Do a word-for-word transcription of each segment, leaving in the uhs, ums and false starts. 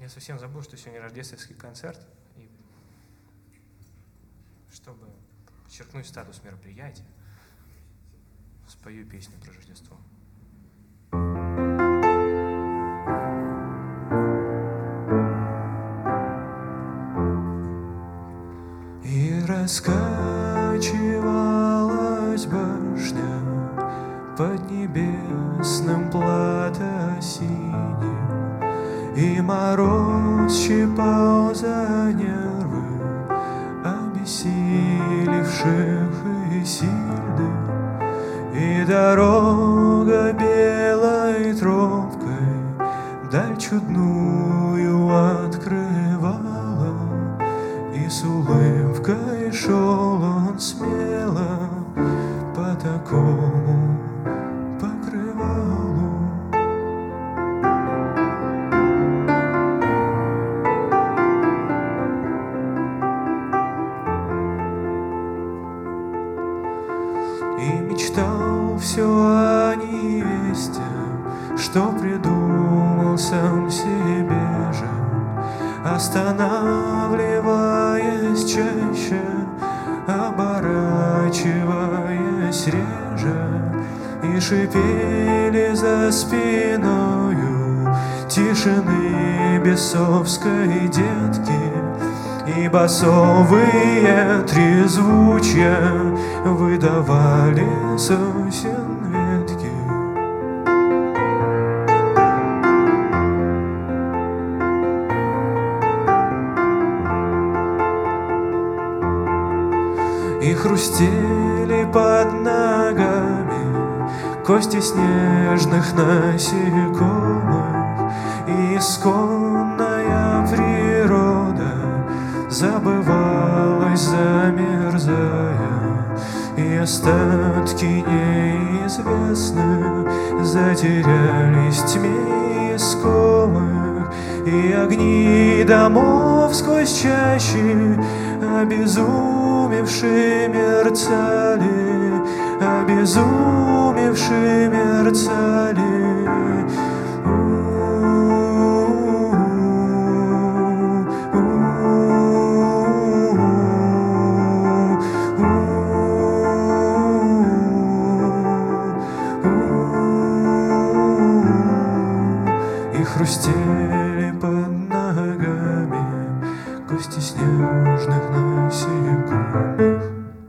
Я совсем забыл, что сегодня рождественский концерт. И чтобы подчеркнуть статус мероприятия, спою песню про Рождество. И раскачивалась башня под небесным плато-синим, и мороз щипал за нервы обессилевших и сильных, и дорога белой тропкой даль чудную открывала, и с улыбкой шел он смело по такому покрывалу. И мечтал все о невесте, что придумал сам себе же, останавливаясь чаще, оборачиваясь реже, и шипели за спиною тишины бесовской детки, и басовые трезвучья выдавали сосен ветки. И хрустели под ногами кости снежных насекомых, и исконная природа забывалась, замерзая, и остатки неизвестных затерялись в тьме искомых, и огни домов сквозь чащи обезумевшие мерцали, обезумевшие мерцали. И хрустели под ногами кости снежных насекомых,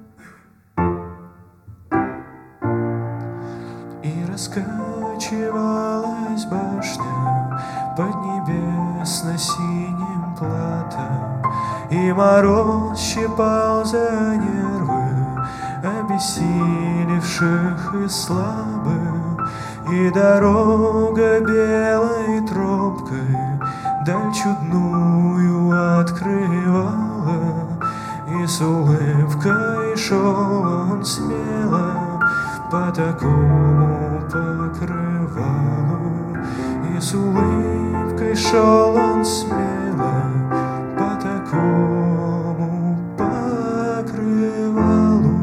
и раскачивалась башня под небесно-синим плато, и мороз щипал за нервы обессилевших и слабых, и дорога белой тропкой даль чудную открывала, и с улыбкой шел он смело по такому покрывалу, и с улыбкой шел он смело по такому покрывалу.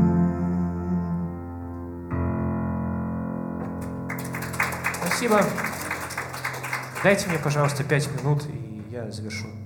Спасибо. Дайте мне, пожалуйста, пять минут, и я завершу.